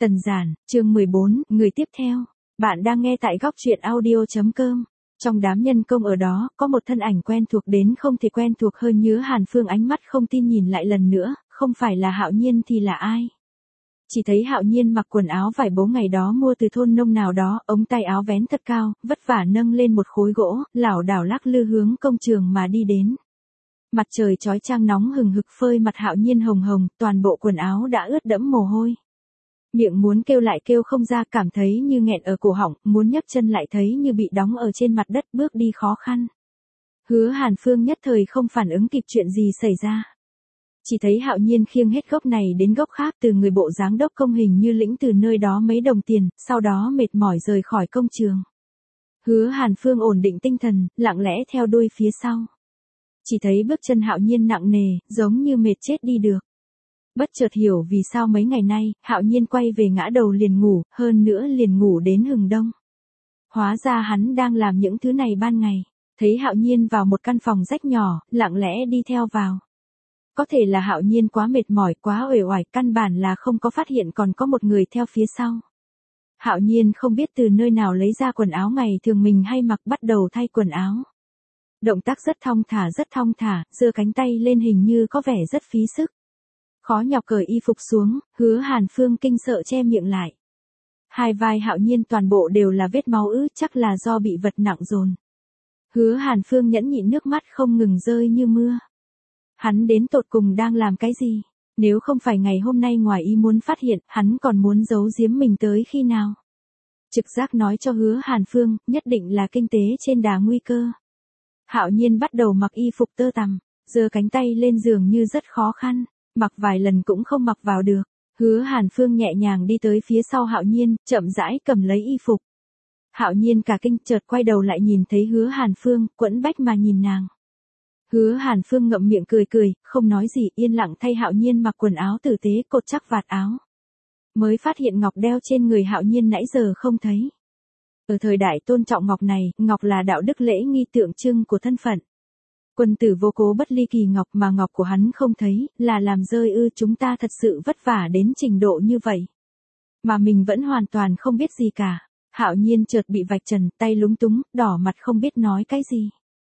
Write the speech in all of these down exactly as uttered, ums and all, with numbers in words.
Tần Giản, chương mười bốn, người tiếp theo. Bạn đang nghe tại góc truyện audio chấm com. Trong đám nhân công ở đó, có một thân ảnh quen thuộc đến không thể quen thuộc hơn. Nhớ Hàn Phương ánh mắt không tin nhìn lại lần nữa, không phải là Hạo Nhiên thì là ai? Chỉ thấy Hạo Nhiên mặc quần áo vải bố ngày đó mua từ thôn nông nào đó, ống tay áo vén thật cao, vất vả nâng lên một khối gỗ, lảo đảo lắc lư hướng công trường mà đi đến. Mặt trời chói chang nóng hừng hực phơi mặt Hạo Nhiên hồng hồng, toàn bộ quần áo đã ướt đẫm mồ hôi. Miệng muốn kêu lại kêu không ra, cảm thấy như nghẹn ở cổ họng, muốn nhấc chân lại thấy như bị đóng ở trên mặt đất, bước đi khó khăn. Hứa Hàn Phương nhất thời không phản ứng kịp chuyện gì xảy ra. Chỉ thấy Hạo Nhiên khiêng hết gốc này đến gốc khác, từ người bộ dáng đốc công hình như lĩnh từ nơi đó mấy đồng tiền, sau đó mệt mỏi rời khỏi công trường. Hứa Hàn Phương ổn định tinh thần, lặng lẽ theo đuôi phía sau. Chỉ thấy bước chân Hạo Nhiên nặng nề, giống như mệt chết đi được. Bất chợt hiểu vì sao mấy ngày nay, Hạo Nhiên quay về ngã đầu liền ngủ, hơn nữa liền ngủ đến hừng đông. Hóa ra hắn đang làm những thứ này ban ngày. Thấy Hạo Nhiên vào một căn phòng rách nhỏ, lặng lẽ đi theo vào. Có thể là Hạo Nhiên quá mệt mỏi, quá uể oải, căn bản là không có phát hiện còn có một người theo phía sau. Hạo Nhiên không biết từ nơi nào lấy ra quần áo ngày thường mình hay mặc, bắt đầu thay quần áo. Động tác rất thong thả rất thong thả, giơ cánh tay lên hình như có vẻ rất phí sức. Khó nhọc cởi y phục xuống, Hứa Hàn Phương kinh sợ che miệng lại. Hai vai Hạo Nhiên toàn bộ đều là vết máu ứ, chắc là do bị vật nặng dồn. Hứa Hàn Phương nhẫn nhịn nước mắt không ngừng rơi như mưa. Hắn đến tột cùng đang làm cái gì? Nếu không phải ngày hôm nay ngoài ý muốn phát hiện, hắn còn muốn giấu giếm mình tới khi nào? Trực giác nói cho Hứa Hàn Phương, nhất định là kinh tế trên đà nguy cơ. Hạo Nhiên bắt đầu mặc y phục tơ tằm, giơ cánh tay lên giường như rất khó khăn, mặc vài lần cũng không mặc vào được. Hứa Hàn Phương nhẹ nhàng đi tới phía sau Hạo Nhiên, chậm rãi cầm lấy y phục. Hạo Nhiên cả kinh, chợt quay đầu lại nhìn thấy Hứa Hàn Phương, quẫn bách mà nhìn nàng. Hứa Hàn Phương ngậm miệng cười cười, không nói gì, yên lặng thay Hạo Nhiên mặc quần áo tử tế, cột chắc vạt áo. Mới phát hiện ngọc đeo trên người Hạo Nhiên nãy giờ không thấy. Ở thời đại tôn trọng ngọc này, ngọc là đạo đức lễ nghi tượng trưng của thân phận. Quân tử vô cố bất ly kỳ ngọc, mà ngọc của hắn không thấy, là làm rơi ư? Chúng ta thật sự vất vả đến trình độ như vậy. Mà mình vẫn hoàn toàn không biết gì cả. Hạo Nhiên chợt bị vạch trần, tay lúng túng, đỏ mặt không biết nói cái gì.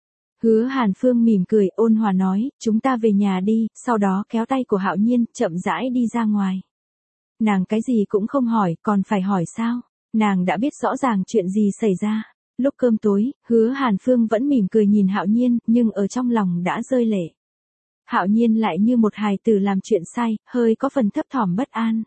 Hứa Hàn Phương mỉm cười, ôn hòa nói, chúng ta về nhà đi, sau đó kéo tay của Hạo Nhiên, chậm rãi đi ra ngoài. Nàng cái gì cũng không hỏi, còn phải hỏi sao? Nàng đã biết rõ ràng chuyện gì xảy ra. Lúc cơm tối, Hứa Hàn Phương vẫn mỉm cười nhìn Hạo Nhiên, nhưng ở trong lòng đã rơi lệ. Hạo Nhiên lại như một hài tử làm chuyện sai, hơi có phần thấp thỏm bất an.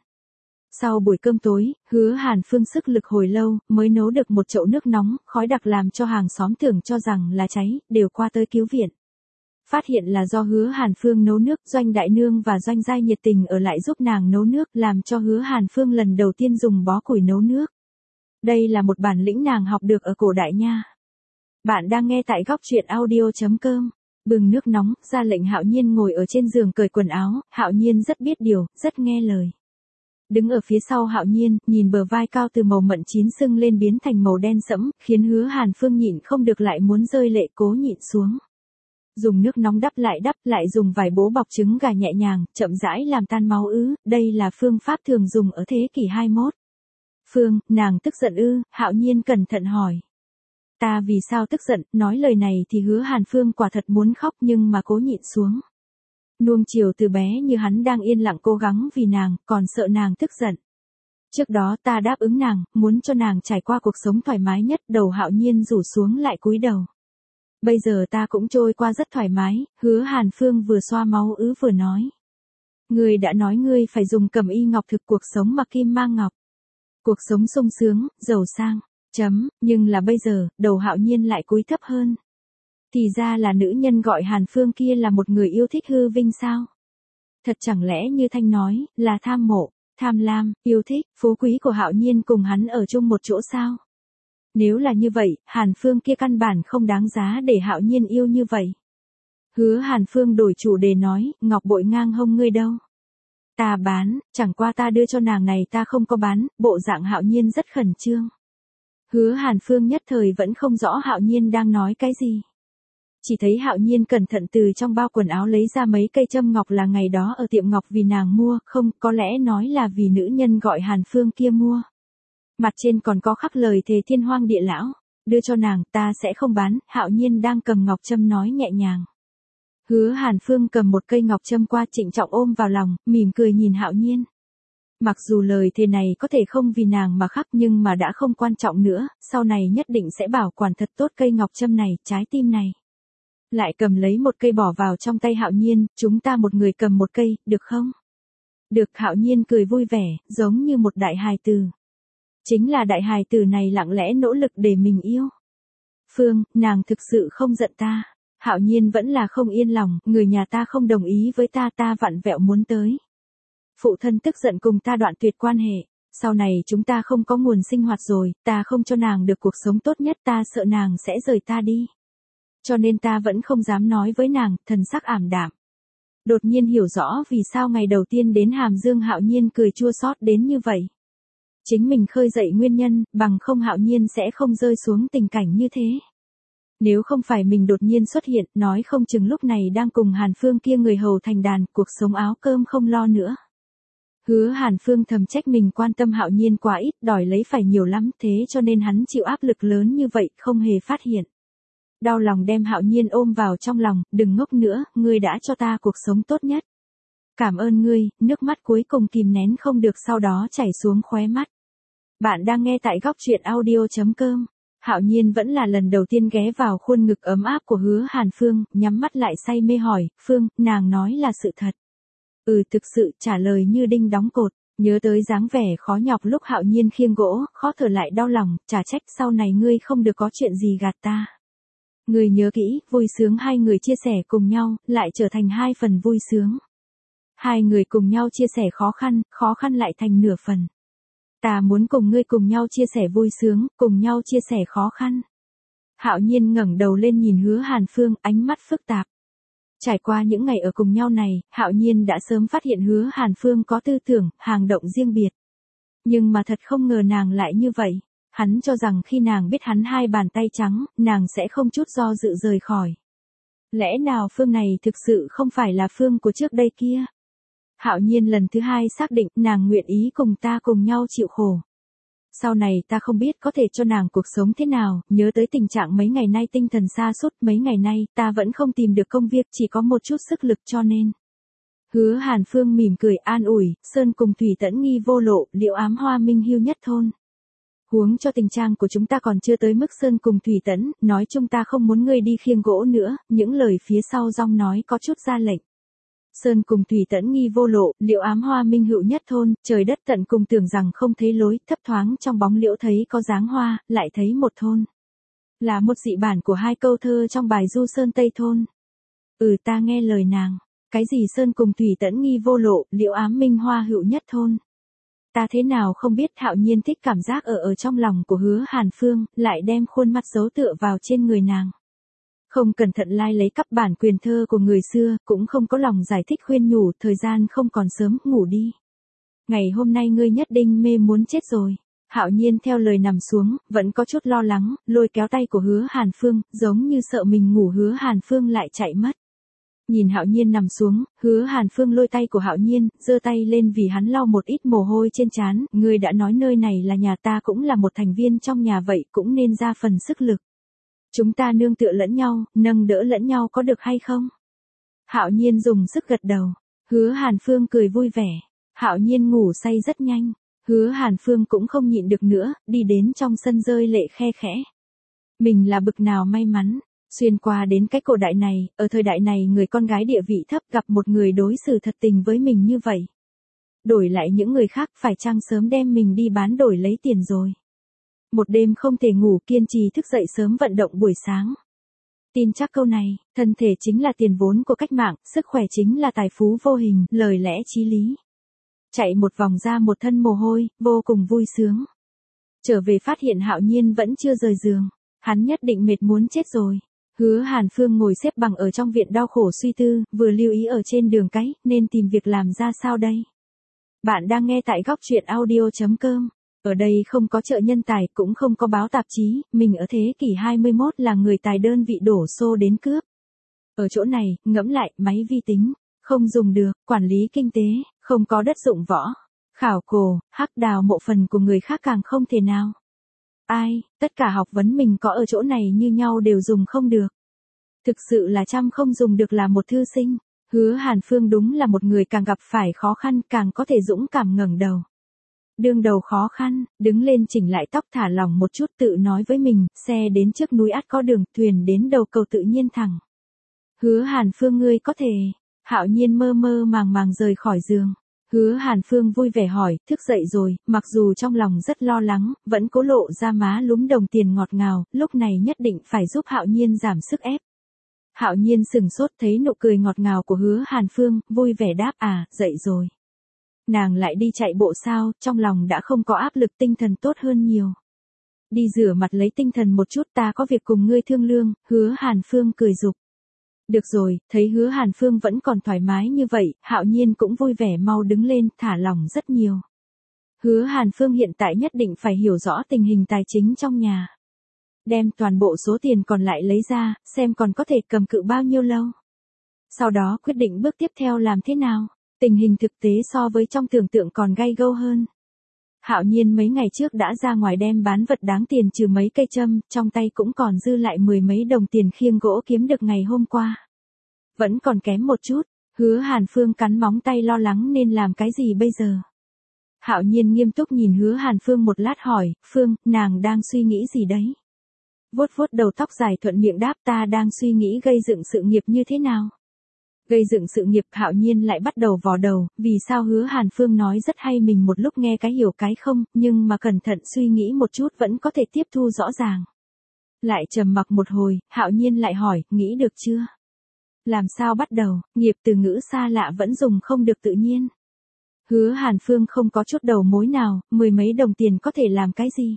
Sau buổi cơm tối, Hứa Hàn Phương sức lực hồi lâu, mới nấu được một chậu nước nóng, khói đặc làm cho hàng xóm tưởng cho rằng là cháy, đều qua tới cứu viện. Phát hiện là do Hứa Hàn Phương nấu nước, Doanh Đại Nương và Doanh Giai nhiệt tình ở lại giúp nàng nấu nước, làm cho Hứa Hàn Phương lần đầu tiên dùng bó củi nấu nước. Đây là một bản lĩnh nàng học được ở cổ đại nha. Bạn đang nghe tại góc truyện audio chấm com. Bừng nước nóng, ra lệnh Hạo Nhiên ngồi ở trên giường cởi quần áo, Hạo Nhiên rất biết điều, rất nghe lời. Đứng ở phía sau Hạo Nhiên, nhìn bờ vai cao từ màu mận chín sưng lên biến thành màu đen sẫm, khiến Hứa Hàn Phương nhịn không được lại muốn rơi lệ, cố nhịn xuống. Dùng nước nóng đắp lại đắp, lại dùng vải bố bọc trứng gà nhẹ nhàng, chậm rãi làm tan máu ứ, đây là phương pháp thường dùng ở thế kỷ hai mươi mốt. Phương, nàng tức giận ư? Hạo Nhiên cẩn thận hỏi. Ta vì sao tức giận? Nói lời này thì Hứa Hàn Phương quả thật muốn khóc nhưng mà cố nhịn xuống. Nuông chiều từ bé như hắn đang yên lặng cố gắng vì nàng, còn sợ nàng tức giận. Trước đó ta đáp ứng nàng, muốn cho nàng trải qua cuộc sống thoải mái nhất, đầu Hạo Nhiên rủ xuống lại cúi đầu. Bây giờ ta cũng trôi qua rất thoải mái, Hứa Hàn Phương vừa xoa máu ứ vừa nói. Ngươi đã nói ngươi phải dùng cẩm y ngọc thực cuộc sống mặc kim mang ngọc. Cuộc sống sung sướng, giàu sang, chấm, nhưng là bây giờ, đầu Hạo Nhiên lại cúi thấp hơn. Thì ra là nữ nhân gọi Hàn Phương kia là một người yêu thích hư vinh sao? Thật chẳng lẽ như Thanh nói, là tham mộ, tham lam, yêu thích, phú quý của Hạo Nhiên cùng hắn ở chung một chỗ sao? Nếu là như vậy, Hàn Phương kia căn bản không đáng giá để Hạo Nhiên yêu như vậy. Hứa Hàn Phương đổi chủ đề nói, ngọc bội ngang hông ngươi đâu? Ta bán, chẳng qua ta đưa cho nàng này ta không có bán, bộ dạng Hạo Nhiên rất khẩn trương. Hứa Hàn Phương nhất thời vẫn không rõ Hạo Nhiên đang nói cái gì. Chỉ thấy Hạo Nhiên cẩn thận từ trong bao quần áo lấy ra mấy cây châm ngọc là ngày đó ở tiệm ngọc vì nàng mua, không, có lẽ nói là vì nữ nhân gọi Hàn Phương kia mua. Mặt trên còn có khắc lời thề thiên hoang địa lão, đưa cho nàng, ta sẽ không bán. Hạo Nhiên đang cầm ngọc châm nói nhẹ nhàng. Hứa Hàn Phương cầm một cây ngọc châm qua, trịnh trọng ôm vào lòng, mỉm cười nhìn Hạo Nhiên. Mặc dù lời thề này có thể không vì nàng mà khắc nhưng mà đã không quan trọng nữa, sau này nhất định sẽ bảo quản thật tốt cây ngọc châm này, trái tim này. Lại cầm lấy một cây bỏ vào trong tay Hạo Nhiên, chúng ta một người cầm một cây, được không? Được. Hạo Nhiên cười vui vẻ, giống như một đại hài tử. Chính là đại hài tử này lặng lẽ nỗ lực để mình yêu. Phương, nàng thực sự không giận ta. Hạo Nhiên vẫn là không yên lòng, người nhà ta không đồng ý với ta, ta vặn vẹo muốn tới. Phụ thân tức giận cùng ta đoạn tuyệt quan hệ, sau này chúng ta không có nguồn sinh hoạt rồi, ta không cho nàng được cuộc sống tốt nhất, ta sợ nàng sẽ rời ta đi. Cho nên ta vẫn không dám nói với nàng, thần sắc ảm đạm. Đột nhiên hiểu rõ vì sao ngày đầu tiên đến Hàm Dương Hạo Nhiên cười chua xót đến như vậy. Chính mình khơi dậy nguyên nhân, bằng không Hạo Nhiên sẽ không rơi xuống tình cảnh như thế. Nếu không phải mình đột nhiên xuất hiện, nói không chừng lúc này đang cùng Hàn Phương kia người hầu thành đàn, cuộc sống áo cơm không lo nữa. Hứa Hàn Phương thầm trách mình quan tâm Hạo Nhiên quá ít, đòi lấy phải nhiều lắm, thế cho nên hắn chịu áp lực lớn như vậy, không hề phát hiện. Đau lòng đem Hạo Nhiên ôm vào trong lòng, đừng ngốc nữa, ngươi đã cho ta cuộc sống tốt nhất. Cảm ơn ngươi, nước mắt cuối cùng kìm nén không được sau đó chảy xuống khóe mắt. Bạn đang nghe tại góc truyện audio chấm com. Hạo Nhiên vẫn là lần đầu tiên ghé vào khuôn ngực ấm áp của Hứa Hàn Phương, nhắm mắt lại say mê hỏi, Phương, nàng nói là sự thật. Ừ, thực sự, trả lời như đinh đóng cột. Nhớ tới dáng vẻ khó nhọc lúc Hạo Nhiên khiêng gỗ, khó thở lại đau lòng, chả trách sau này ngươi không được có chuyện gì gạt ta. Ngươi nhớ kỹ, vui sướng hai người chia sẻ cùng nhau, lại trở thành hai phần vui sướng. Hai người cùng nhau chia sẻ khó khăn, khó khăn lại thành nửa phần. Ta muốn cùng ngươi cùng nhau chia sẻ vui sướng, cùng nhau chia sẻ khó khăn. Hạo Nhiên ngẩng đầu lên nhìn Hứa Hàn Phương, ánh mắt phức tạp. Trải qua những ngày ở cùng nhau này, Hạo Nhiên đã sớm phát hiện Hứa Hàn Phương có tư tưởng, hành động riêng biệt. Nhưng mà thật không ngờ nàng lại như vậy. Hắn cho rằng khi nàng biết hắn hai bàn tay trắng, nàng sẽ không chút do dự rời khỏi. Lẽ nào Phương này thực sự không phải là Phương của trước đây kia? Hạo Nhiên lần thứ hai xác định nàng nguyện ý cùng ta cùng nhau chịu khổ. Sau này ta không biết có thể cho nàng cuộc sống thế nào, nhớ tới tình trạng mấy ngày nay tinh thần sa sút, mấy ngày nay ta vẫn không tìm được công việc, chỉ có một chút sức lực cho nên. Hứa Hàn Phương mỉm cười an ủi, Sơn cùng Thủy Tẫn nghi vô lộ, liệu ám hoa minh hưu nhất thôn. Huống cho tình trạng của chúng ta còn chưa tới mức Sơn cùng Thủy Tẫn, nói chúng ta không muốn ngươi đi khiêng gỗ nữa, những lời phía sau rong nói có chút ra lệnh. Sơn cùng Thủy Tẫn nghi vô lộ, liệu ám hoa minh hữu nhất thôn, trời đất tận cùng tưởng rằng không thấy lối, thấp thoáng trong bóng liễu thấy có dáng hoa, lại thấy một thôn. Là một dị bản của hai câu thơ trong bài Du Sơn Tây Thôn. Ừ, ta nghe lời nàng, cái gì Sơn cùng Thủy Tẫn nghi vô lộ, liệu ám minh hoa hữu nhất thôn. Ta thế nào không biết. Hạo Nhiên thích cảm giác ở ở trong lòng của Hứa Hàn Phương, lại đem khuôn mặt giấu tựa vào trên người nàng. Không cẩn thận lai lấy cắp bản quyền thơ của người xưa, cũng không có lòng giải thích khuyên nhủ, thời gian không còn sớm, ngủ đi. Ngày hôm nay ngươi nhất định mê muốn chết rồi. Hạo Nhiên theo lời nằm xuống, vẫn có chút lo lắng, lôi kéo tay của Hứa Hàn Phương, giống như sợ mình ngủ Hứa Hàn Phương lại chạy mất. Nhìn Hạo Nhiên nằm xuống, Hứa Hàn Phương lôi tay của Hạo Nhiên, giơ tay lên vì hắn lau một ít mồ hôi trên trán, ngươi đã nói nơi này là nhà ta, cũng là một thành viên trong nhà vậy, cũng nên ra phần sức lực. Chúng ta nương tựa lẫn nhau, nâng đỡ lẫn nhau có được hay không? Hạo Nhiên dùng sức gật đầu. Hứa Hàn Phương cười vui vẻ. Hạo Nhiên ngủ say rất nhanh. Hứa Hàn Phương cũng không nhịn được nữa, đi đến trong sân rơi lệ khe khẽ. Mình là bực nào may mắn, xuyên qua đến cái cổ đại này, ở thời đại này người con gái địa vị thấp gặp một người đối xử thật tình với mình như vậy. Đổi lại những người khác phải chăng sớm đem mình đi bán đổi lấy tiền rồi. Một đêm không thể ngủ, kiên trì thức dậy sớm vận động buổi sáng. Tin chắc câu này, thân thể chính là tiền vốn của cách mạng, sức khỏe chính là tài phú vô hình, lời lẽ chí lý. Chạy một vòng ra một thân mồ hôi, vô cùng vui sướng. Trở về phát hiện Hạo Nhiên vẫn chưa rời giường, hắn nhất định mệt muốn chết rồi. Hứa Hàn Phương ngồi xếp bằng ở trong viện đau khổ suy tư, vừa lưu ý ở trên đường cái, nên tìm việc làm ra sao đây? Bạn đang nghe tại góc truyện audio chấm com. Ở đây không có chợ nhân tài, cũng không có báo tạp chí, mình ở thế kỷ hai mươi mốt là người tài đơn vị đổ xô đến cướp. Ở chỗ này, ngẫm lại, máy vi tính, không dùng được, quản lý kinh tế, không có đất dụng võ. Khảo cổ, hắc đào mộ phần của người khác càng không thể nào. Ai, tất cả học vấn mình có ở chỗ này như nhau đều dùng không được. Thực sự là trăm không dùng được là một thư sinh. Hứa Hàn Phương đúng là một người càng gặp phải khó khăn càng có thể dũng cảm ngẩng đầu. Đương đầu khó khăn, đứng lên chỉnh lại tóc thả lỏng một chút tự nói với mình, xe đến trước núi ắt có đường, thuyền đến đầu cầu tự nhiên thẳng. Hứa Hàn Phương ngươi có thể. Hạo Nhiên mơ mơ màng màng rời khỏi giường. Hứa Hàn Phương vui vẻ hỏi, thức dậy rồi, mặc dù trong lòng rất lo lắng, vẫn cố lộ ra má lúm đồng tiền ngọt ngào, lúc này nhất định phải giúp Hạo Nhiên giảm sức ép. Hạo Nhiên sừng sốt thấy nụ cười ngọt ngào của Hứa Hàn Phương, vui vẻ đáp à, dậy rồi. Nàng lại đi chạy bộ sao, trong lòng đã không có áp lực tinh thần tốt hơn nhiều. Đi rửa mặt lấy tinh thần một chút ta có việc cùng ngươi thương lương, Hứa Hàn Phương cười giục. Được rồi, thấy Hứa Hàn Phương vẫn còn thoải mái như vậy, Hạo Nhiên cũng vui vẻ mau đứng lên, thả lỏng rất nhiều. Hứa Hàn Phương hiện tại nhất định phải hiểu rõ tình hình tài chính trong nhà. Đem toàn bộ số tiền còn lại lấy ra, xem còn có thể cầm cự bao nhiêu lâu. Sau đó quyết định bước tiếp theo làm thế nào. Tình hình thực tế so với trong tưởng tượng còn gay gâu hơn. Hạo Nhiên mấy ngày trước đã ra ngoài đem bán vật đáng tiền trừ mấy cây châm, trong tay cũng còn dư lại mười mấy đồng tiền khiêng gỗ kiếm được ngày hôm qua. Vẫn còn kém một chút, Hứa Hàn Phương cắn móng tay lo lắng nên làm cái gì bây giờ. Hạo Nhiên nghiêm túc nhìn Hứa Hàn Phương một lát hỏi, Phương, nàng đang suy nghĩ gì đấy? Vuốt vuốt đầu tóc dài thuận miệng đáp ta đang suy nghĩ gây dựng sự nghiệp như thế nào? Gây dựng sự nghiệp Hạo Nhiên lại bắt đầu vò đầu, vì sao Hứa Hàn Phương nói rất hay mình một lúc nghe cái hiểu cái không, nhưng mà cẩn thận suy nghĩ một chút vẫn có thể tiếp thu rõ ràng. Lại trầm mặc một hồi, Hạo Nhiên lại hỏi, nghĩ được chưa? Làm sao bắt đầu, nghiệp từ ngữ xa lạ vẫn dùng không được tự nhiên. Hứa Hàn Phương không có chút đầu mối nào, mười mấy đồng tiền có thể làm cái gì?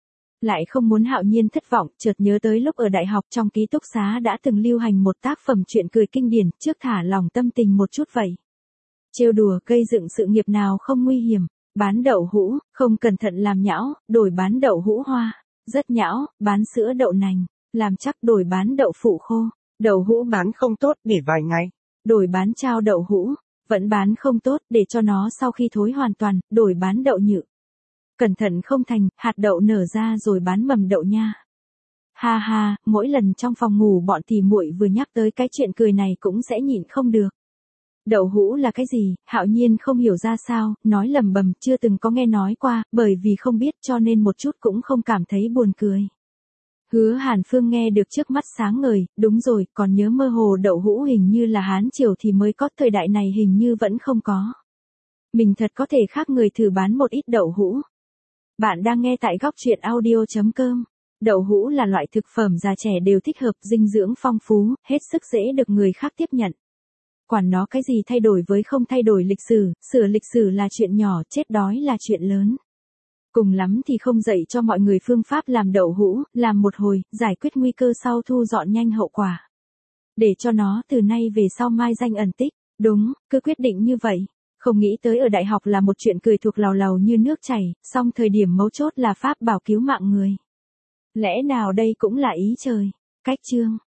Lại không muốn Hạo Nhiên thất vọng, chợt nhớ tới lúc ở đại học trong ký túc xá đã từng lưu hành một tác phẩm truyện cười kinh điển, trước thả lòng tâm tình một chút vậy. Trêu đùa gây dựng sự nghiệp nào không nguy hiểm, bán đậu hũ, không cẩn thận làm nhão, đổi bán đậu hũ hoa, rất nhão, bán sữa đậu nành, làm chắc đổi bán đậu phụ khô, đậu hũ bán không tốt để vài ngày, đổi bán trao đậu hũ, vẫn bán không tốt để cho nó sau khi thối hoàn toàn, đổi bán đậu nhự. Cẩn thận không thành, hạt đậu nở ra rồi bán mầm đậu nha. Ha ha, mỗi lần trong phòng ngủ bọn tỉ muội vừa nhắc tới cái chuyện cười này cũng sẽ nhịn không được. Đậu hũ là cái gì, Hạo Nhiên không hiểu ra sao, nói lầm bầm chưa từng có nghe nói qua, bởi vì không biết cho nên một chút cũng không cảm thấy buồn cười. Hứa Hàn Phương nghe được trước mắt sáng ngời, đúng rồi, còn nhớ mơ hồ đậu hũ hình như là Hán Triều thì mới có, thời đại này hình như vẫn không có. Mình thật có thể khác người thử bán một ít đậu hũ. Bạn đang nghe tại góc truyện audio chấm com. Đậu hũ là loại thực phẩm già trẻ đều thích hợp, dinh dưỡng phong phú, hết sức dễ được người khác tiếp nhận. Quản nó cái gì thay đổi với không thay đổi lịch sử, sửa lịch sử là chuyện nhỏ, chết đói là chuyện lớn. Cùng lắm thì không dạy cho mọi người phương pháp làm đậu hũ, làm một hồi, giải quyết nguy cơ sau thu dọn nhanh hậu quả. Để cho nó từ nay về sau mai danh ẩn tích, đúng, cứ quyết định như vậy. Không nghĩ tới ở đại học là một chuyện cười thuộc làu làu như nước chảy, song thời điểm mấu chốt là pháp bảo cứu mạng người. Lẽ nào đây cũng là ý trời? Cách chương